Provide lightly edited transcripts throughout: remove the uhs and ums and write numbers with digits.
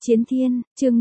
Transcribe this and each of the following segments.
Chiến Thiên, chương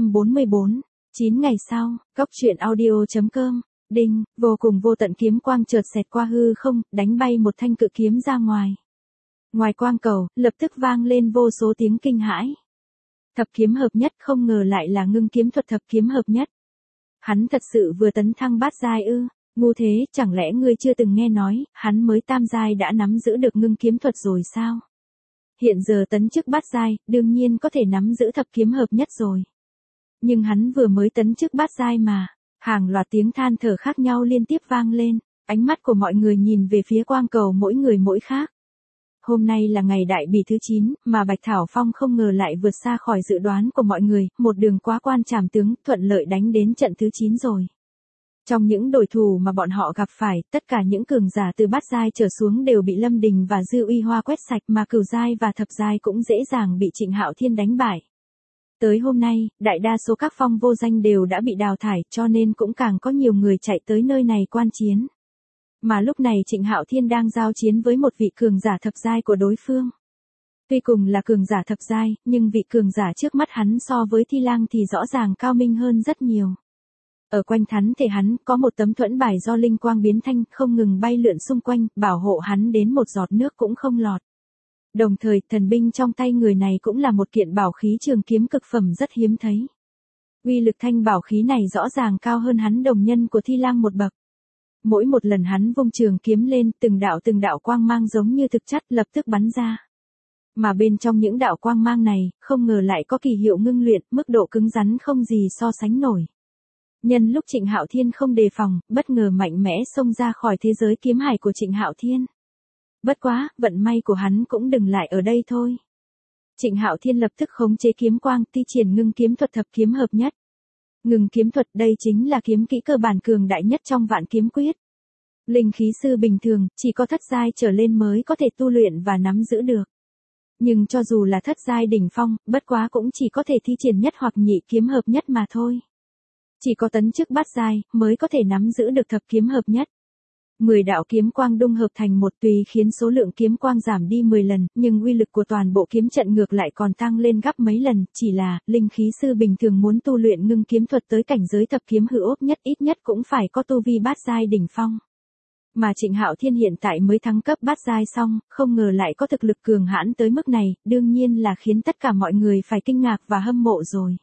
544. 9 ngày sau, Cốc truyện audio.com. Đinh, vô cùng vô tận kiếm quang chợt xẹt qua hư không, đánh bay một thanh cự kiếm ra ngoài. Ngoài quang cầu, lập tức vang lên vô số tiếng kinh hãi. Thập kiếm hợp nhất, không ngờ lại là ngưng kiếm thuật thập kiếm hợp nhất. Hắn thật sự vừa tấn thăng bát giai ư? Ngu thế, chẳng lẽ ngươi chưa từng nghe nói, hắn mới tam giai đã nắm giữ được ngưng kiếm thuật rồi sao? Hiện giờ tấn chức bát giai, đương nhiên có thể nắm giữ thập kiếm hợp nhất rồi. Nhưng hắn vừa mới tấn chức bát giai mà. Hàng loạt tiếng than thở khác nhau liên tiếp vang lên, ánh mắt của mọi người nhìn về phía quang cầu mỗi người mỗi khác. Hôm nay là ngày đại bỉ thứ 9, mà Bạch Thảo Phong không ngờ lại vượt xa khỏi dự đoán của mọi người, một đường quá quan trảm tướng, thuận lợi đánh đến trận thứ 9 rồi. Trong những đối thủ mà bọn họ gặp phải, tất cả những cường giả từ bát giai trở xuống đều bị Lâm Đình và Dư Uy Hoa quét sạch, mà cửu giai và thập giai cũng dễ dàng bị Trịnh Hạo Thiên đánh bại. Tới hôm nay, đại đa số các phong vô danh đều đã bị đào thải, cho nên cũng càng có nhiều người chạy tới nơi này quan chiến. Mà lúc này Trịnh Hạo Thiên đang giao chiến với một vị cường giả thập giai của đối phương. Tuy cùng là cường giả thập giai, nhưng vị cường giả trước mắt hắn so với Thi Lang thì rõ ràng cao minh hơn rất nhiều. Ở quanh thắn thể hắn có một tấm thuẫn bài do linh quang biến thanh không ngừng bay lượn xung quanh, bảo hộ hắn đến một giọt nước cũng không lọt. Đồng thời, thần binh trong tay người này cũng là một kiện bảo khí trường kiếm cực phẩm rất hiếm thấy. Uy lực thanh bảo khí này rõ ràng cao hơn hắn đồng nhân của Thi Lang một bậc. Mỗi một lần hắn vung trường kiếm lên, từng đạo quang mang giống như thực chất lập tức bắn ra. Mà bên trong những đạo quang mang này, không ngờ lại có kỳ hiệu ngưng luyện, mức độ cứng rắn không gì so sánh nổi. Nhân lúc Trịnh Hạo Thiên không đề phòng, bất ngờ mạnh mẽ xông ra khỏi thế giới kiếm hải của Trịnh Hạo Thiên. Bất quá, vận may của hắn cũng dừng lại ở đây thôi. Trịnh Hạo Thiên lập tức khống chế kiếm quang, thi triển ngưng kiếm thuật thập kiếm hợp nhất. Ngưng kiếm thuật đây chính là kiếm kỹ cơ bản cường đại nhất trong vạn kiếm quyết. Linh khí sư bình thường, chỉ có thất giai trở lên mới có thể tu luyện và nắm giữ được. Nhưng cho dù là thất giai đỉnh phong, bất quá cũng chỉ có thể thi triển nhất hoặc nhị kiếm hợp nhất mà thôi. Chỉ có tấn chức bát giai mới có thể nắm giữ được thập kiếm hợp nhất. 10 đạo kiếm quang dung hợp thành một, tùy khiến số lượng kiếm quang giảm đi 10 lần, nhưng uy lực của toàn bộ kiếm trận ngược lại còn tăng lên gấp mấy lần, chỉ là linh khí sư bình thường muốn tu luyện ngưng kiếm thuật tới cảnh giới thập kiếm hữu ốc nhất ít nhất cũng phải có tu vi bát giai đỉnh phong. Mà Trịnh Hạo Thiên hiện tại mới thăng cấp bát giai xong, không ngờ lại có thực lực cường hãn tới mức này, đương nhiên là khiến tất cả mọi người phải kinh ngạc và hâm mộ rồi.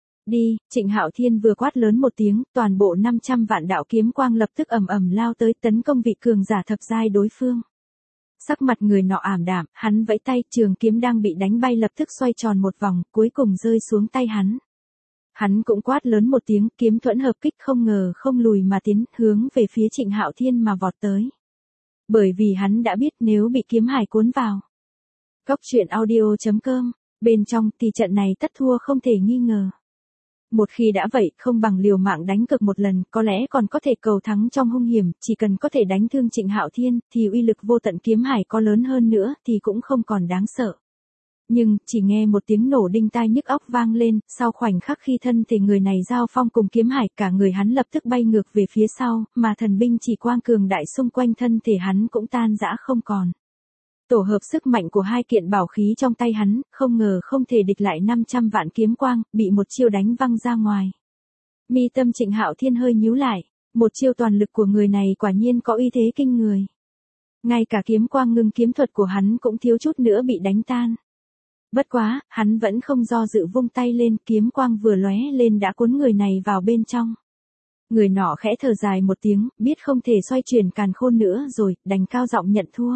Đi, Trịnh Hạo Thiên vừa quát lớn một tiếng, toàn bộ 500 vạn đạo kiếm quang lập tức ầm ầm lao tới tấn công vị cường giả thập giai đối phương. Sắc mặt người nọ ảm đạm, hắn vẫy tay, trường kiếm đang bị đánh bay lập tức xoay tròn một vòng, cuối cùng rơi xuống tay hắn. Hắn cũng quát lớn một tiếng, kiếm thuẫn hợp kích không ngờ không lùi mà tiến, hướng về phía Trịnh Hạo Thiên mà vọt tới. Bởi vì hắn đã biết nếu bị kiếm hải cuốn vào. Cốc truyện audio.com, bên trong thì trận này tất thua không thể nghi ngờ. Một khi đã vậy, không bằng liều mạng đánh cược một lần, có lẽ còn có thể cầu thắng trong hung hiểm, chỉ cần có thể đánh thương Trịnh Hạo Thiên, thì uy lực vô tận kiếm hải có lớn hơn nữa, thì cũng không còn đáng sợ. Nhưng, chỉ nghe một tiếng nổ đinh tai nhức óc vang lên, sau khoảnh khắc khi thân thể người này giao phong cùng kiếm hải, cả người hắn lập tức bay ngược về phía sau, mà thần binh chỉ quang cường đại xung quanh thân thể hắn cũng tan rã không còn. Tổ hợp sức mạnh của hai kiện bảo khí trong tay hắn, không ngờ không thể địch lại 500 vạn kiếm quang, bị một chiêu đánh văng ra ngoài. Mi tâm Trịnh Hạo Thiên hơi nhíu lại, một chiêu toàn lực của người này quả nhiên có uy thế kinh người. Ngay cả kiếm quang ngưng kiếm thuật của hắn cũng thiếu chút nữa bị đánh tan. Bất quá, hắn vẫn không do dự vung tay lên, kiếm quang vừa lóe lên đã cuốn người này vào bên trong. Người nọ khẽ thở dài một tiếng, biết không thể xoay chuyển càn khôn nữa rồi, đành cao giọng nhận thua.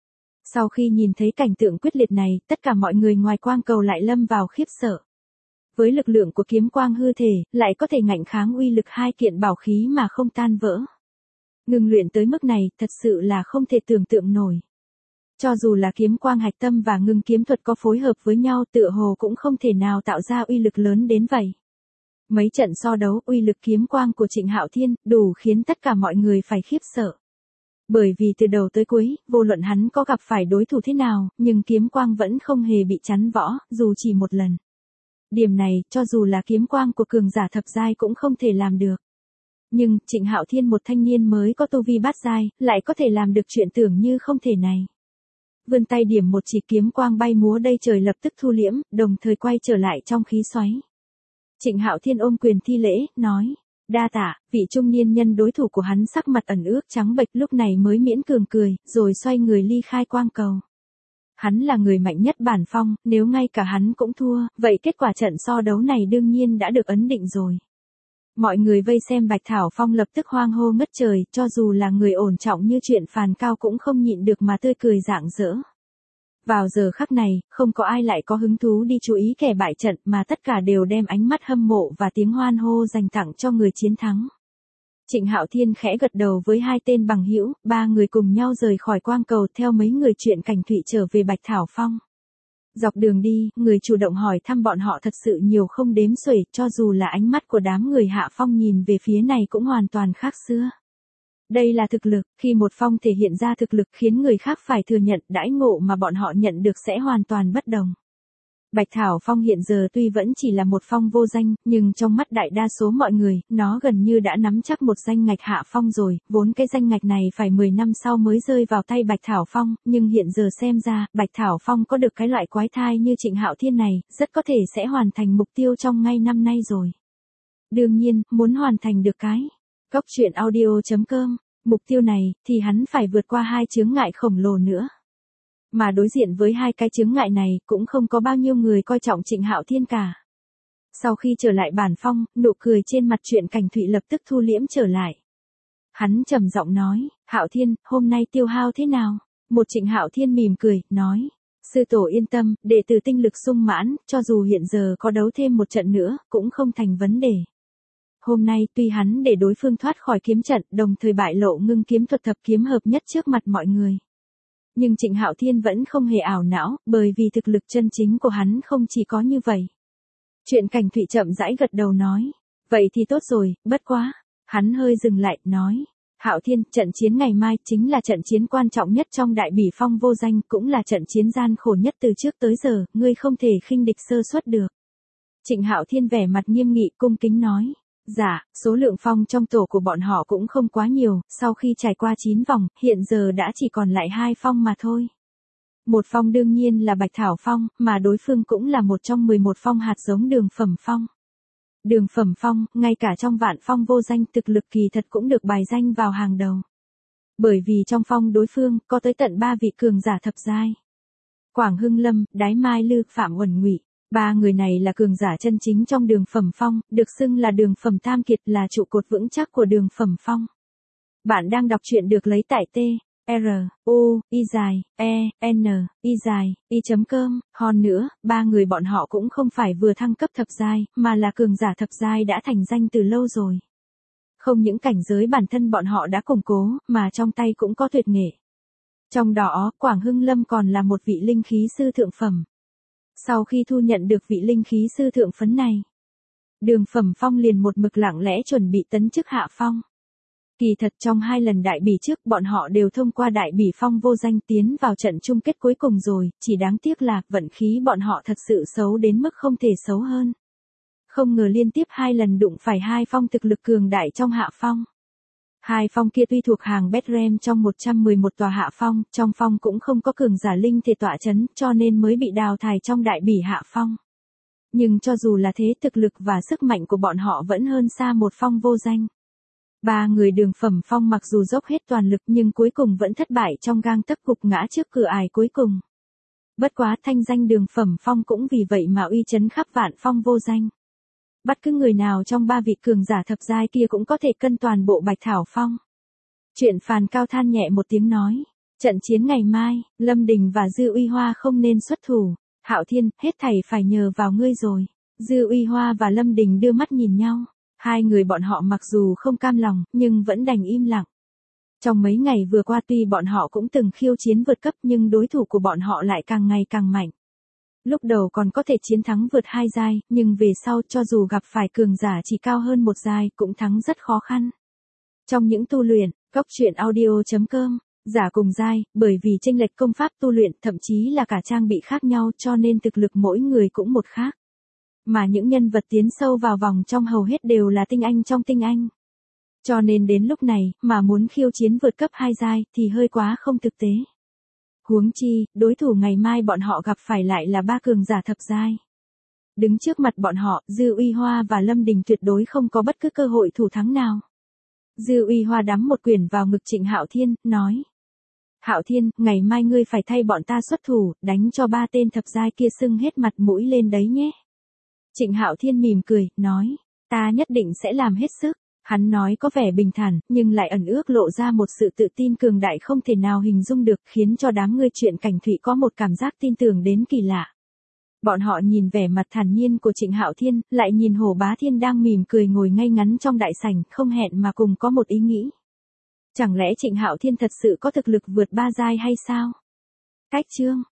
Sau khi nhìn thấy cảnh tượng quyết liệt này, tất cả mọi người ngoài quang cầu lại lâm vào khiếp sợ. Với lực lượng của kiếm quang hư thể, lại có thể ngạnh kháng uy lực hai kiện bảo khí mà không tan vỡ. Ngừng luyện tới mức này, thật sự là không thể tưởng tượng nổi. Cho dù là kiếm quang hạch tâm và ngưng kiếm thuật có phối hợp với nhau, tựa hồ cũng không thể nào tạo ra uy lực lớn đến vậy. Mấy trận so đấu, uy lực kiếm quang của Trịnh Hạo Thiên đủ khiến tất cả mọi người phải khiếp sợ. Bởi vì từ đầu tới cuối, vô luận hắn có gặp phải đối thủ thế nào, nhưng kiếm quang vẫn không hề bị chắn võ, dù chỉ một lần. Điểm này, cho dù là kiếm quang của cường giả thập giai cũng không thể làm được. Nhưng, Trịnh Hạo Thiên một thanh niên mới có tu vi bát giai, lại có thể làm được chuyện tưởng như không thể này. vươn tay điểm một chỉ kiếm quang bay múa đây trời lập tức thu liễm, đồng thời quay trở lại trong khí xoáy. Trịnh Hạo Thiên ôm quyền thi lễ, nói, đa tạ. Vị trung niên nhân đối thủ của hắn sắc mặt ẩn ước trắng bệch lúc này mới miễn cường cười, rồi xoay người ly khai quang cầu. Hắn là người mạnh nhất bản phong, nếu ngay cả hắn cũng thua, vậy kết quả trận so đấu này đương nhiên đã được ấn định rồi. Mọi người vây xem Bạch Thảo Phong lập tức hoang hô ngất trời, cho dù là người ổn trọng như chuyện Phàn Cao cũng không nhịn được mà tươi cười rạng rỡ. Vào giờ khắc này, không có ai lại có hứng thú đi chú ý kẻ bại trận mà tất cả đều đem ánh mắt hâm mộ và tiếng hoan hô dành tặng cho người chiến thắng. Trịnh Hạo Thiên khẽ gật đầu với hai tên bằng hữu, ba người cùng nhau rời khỏi quang cầu theo mấy người chuyện Cảnh Thụy trở về Bạch Thảo Phong. Dọc đường đi, người chủ động hỏi thăm bọn họ thật sự nhiều không đếm xuể, cho dù là ánh mắt của đám người hạ phong nhìn về phía này cũng hoàn toàn khác xưa. Đây là thực lực, khi một phong thể hiện ra thực lực khiến người khác phải thừa nhận đãi ngộ mà bọn họ nhận được sẽ hoàn toàn bất đồng. Bạch Thảo Phong hiện giờ tuy vẫn chỉ là một phong vô danh, nhưng trong mắt đại đa số mọi người, nó gần như đã nắm chắc một danh ngạch hạ phong rồi, vốn cái danh ngạch này phải 10 năm sau mới rơi vào tay Bạch Thảo Phong, nhưng hiện giờ xem ra, Bạch Thảo Phong có được cái loại quái thai như Trịnh Hạo Thiên này, rất có thể sẽ hoàn thành mục tiêu trong ngay năm nay rồi. Đương nhiên, muốn hoàn thành được cái Cốc Truyện Audio.com, mục tiêu này, thì hắn phải vượt qua hai chướng ngại khổng lồ nữa. Mà đối diện với hai cái chướng ngại này, cũng không có bao nhiêu người coi trọng Trịnh Hạo Thiên cả. Sau khi trở lại bản phong, nụ cười trên mặt chuyện Cảnh Thụy lập tức thu liễm trở lại. Hắn trầm giọng nói, Hạo Thiên, hôm nay tiêu hao thế nào? Một Trịnh Hạo Thiên mỉm cười, nói, sư tổ yên tâm, đệ tử tinh lực sung mãn, cho dù hiện giờ có đấu thêm một trận nữa, cũng không thành vấn đề. Hôm nay tuy hắn để đối phương thoát khỏi kiếm trận, đồng thời bại lộ ngưng kiếm thuật thập kiếm hợp nhất trước mặt mọi người. Nhưng Trịnh Hạo Thiên vẫn không hề ảo não, bởi vì thực lực chân chính của hắn không chỉ có như vậy. Chuyện Cảnh Thụy chậm rãi gật đầu nói, vậy thì tốt rồi, bất quá. Hắn hơi dừng lại, nói, Hạo Thiên, trận chiến ngày mai chính là trận chiến quan trọng nhất trong đại bỉ phong vô danh, cũng là trận chiến gian khổ nhất từ trước tới giờ, ngươi không thể khinh địch sơ suất được. Trịnh Hạo Thiên vẻ mặt nghiêm nghị cung kính nói, dạ, số lượng phong trong tổ của bọn họ cũng không quá nhiều, sau khi trải qua 9 vòng, hiện giờ đã chỉ còn lại 2 phong mà thôi. Một phong đương nhiên là Bạch Thảo Phong, mà đối phương cũng là một trong 11 phong hạt giống Đường Phẩm Phong. Đường Phẩm Phong, ngay cả trong vạn phong vô danh thực lực kỳ thật cũng được bài danh vào hàng đầu. Bởi vì trong phong đối phương, có tới tận 3 vị cường giả thập giai. Quảng Hưng Lâm, Đái Mai Lư, Phạm Uẩn Ngụy. Ba người này là cường giả chân chính trong Đường Phẩm Phong, được xưng là Đường Phẩm Tam Kiệt, là trụ cột vững chắc của Đường Phẩm Phong. Bạn đang đọc truyện được lấy tại truyenI.com. Hơn nữa, ba người bọn họ cũng không phải vừa thăng cấp thập giai, mà là cường giả thập giai đã thành danh từ lâu rồi. Không những cảnh giới bản thân bọn họ đã củng cố, mà trong tay cũng có tuyệt nghệ. Trong đó, Quảng Hưng Lâm còn là một vị linh khí sư thượng phẩm. Sau khi thu nhận được vị linh khí sư thượng phấn này, Đường Phẩm Phong liền một mực lặng lẽ chuẩn bị tấn chức hạ phong. Kỳ thật trong 2 lần đại bỉ trước bọn họ đều thông qua đại bỉ phong vô danh tiến vào trận chung kết cuối cùng rồi, chỉ đáng tiếc là vận khí bọn họ thật sự xấu đến mức không thể xấu hơn. Không ngờ liên tiếp 2 lần đụng phải 2 phong thực lực cường đại trong hạ phong. 2 phong kia tuy thuộc hàng Bethlehem trong 111 tòa hạ phong, trong phong cũng không có cường giả linh thể tọa chấn, cho nên mới bị đào thải trong đại bỉ hạ phong. Nhưng cho dù là thế, thực lực và sức mạnh của bọn họ vẫn hơn xa một phong vô danh. Ba người Đường Phẩm Phong mặc dù dốc hết toàn lực nhưng cuối cùng vẫn thất bại trong gang tấc gục ngã trước cửa ải cuối cùng. Bất quá thanh danh Đường Phẩm Phong cũng vì vậy mà uy chấn khắp vạn phong vô danh. Bất cứ người nào trong 3 vị cường giả thập giai kia cũng có thể cân toàn bộ Bạch Thảo Phong. Chuyện Phàn Cao than nhẹ một tiếng nói, trận chiến ngày mai, Lâm Đình và Dư Uy Hoa không nên xuất thủ. Hạo Thiên, hết thảy phải nhờ vào ngươi rồi. Dư Uy Hoa và Lâm Đình đưa mắt nhìn nhau. Hai người bọn họ mặc dù không cam lòng, nhưng vẫn đành im lặng. Trong mấy ngày vừa qua tuy bọn họ cũng từng khiêu chiến vượt cấp nhưng đối thủ của bọn họ lại càng ngày càng mạnh. Lúc đầu còn có thể chiến thắng vượt 2 giai, nhưng về sau cho dù gặp phải cường giả chỉ cao hơn 1 giai cũng thắng rất khó khăn. Trong những tu luyện, Cốc Truyện Audio.com, giả cùng giai, bởi vì chênh lệch công pháp tu luyện thậm chí là cả trang bị khác nhau cho nên thực lực mỗi người cũng một khác. Mà những nhân vật tiến sâu vào vòng trong hầu hết đều là tinh anh trong tinh anh. Cho nên đến lúc này, mà muốn khiêu chiến vượt cấp 2 giai, thì hơi quá không thực tế. Huống chi, đối thủ ngày mai bọn họ gặp phải lại là ba cường giả thập giai. Đứng trước mặt bọn họ, Dư Uy Hoa và Lâm Đình tuyệt đối không có bất cứ cơ hội thủ thắng nào. Dư Uy Hoa đắm một quyền vào ngực Trịnh Hạo Thiên, nói. Hạo Thiên, ngày mai ngươi phải thay bọn ta xuất thủ, đánh cho ba tên thập giai kia sưng hết mặt mũi lên đấy nhé. Trịnh Hạo Thiên mỉm cười, nói. Ta nhất định sẽ làm hết sức. Hắn nói có vẻ bình thản, nhưng lại ẩn ước lộ ra một sự tự tin cường đại không thể nào hình dung được, khiến cho đám người Chuyện Cảnh Thụy có một cảm giác tin tưởng đến kỳ lạ. Bọn họ nhìn vẻ mặt thản nhiên của Trịnh Hạo Thiên, lại nhìn Hồ Bá Thiên đang mỉm cười ngồi ngay ngắn trong đại sảnh, không hẹn mà cùng có một ý nghĩ. Chẳng lẽ Trịnh Hạo Thiên thật sự có thực lực vượt ba giai hay sao? Cách chương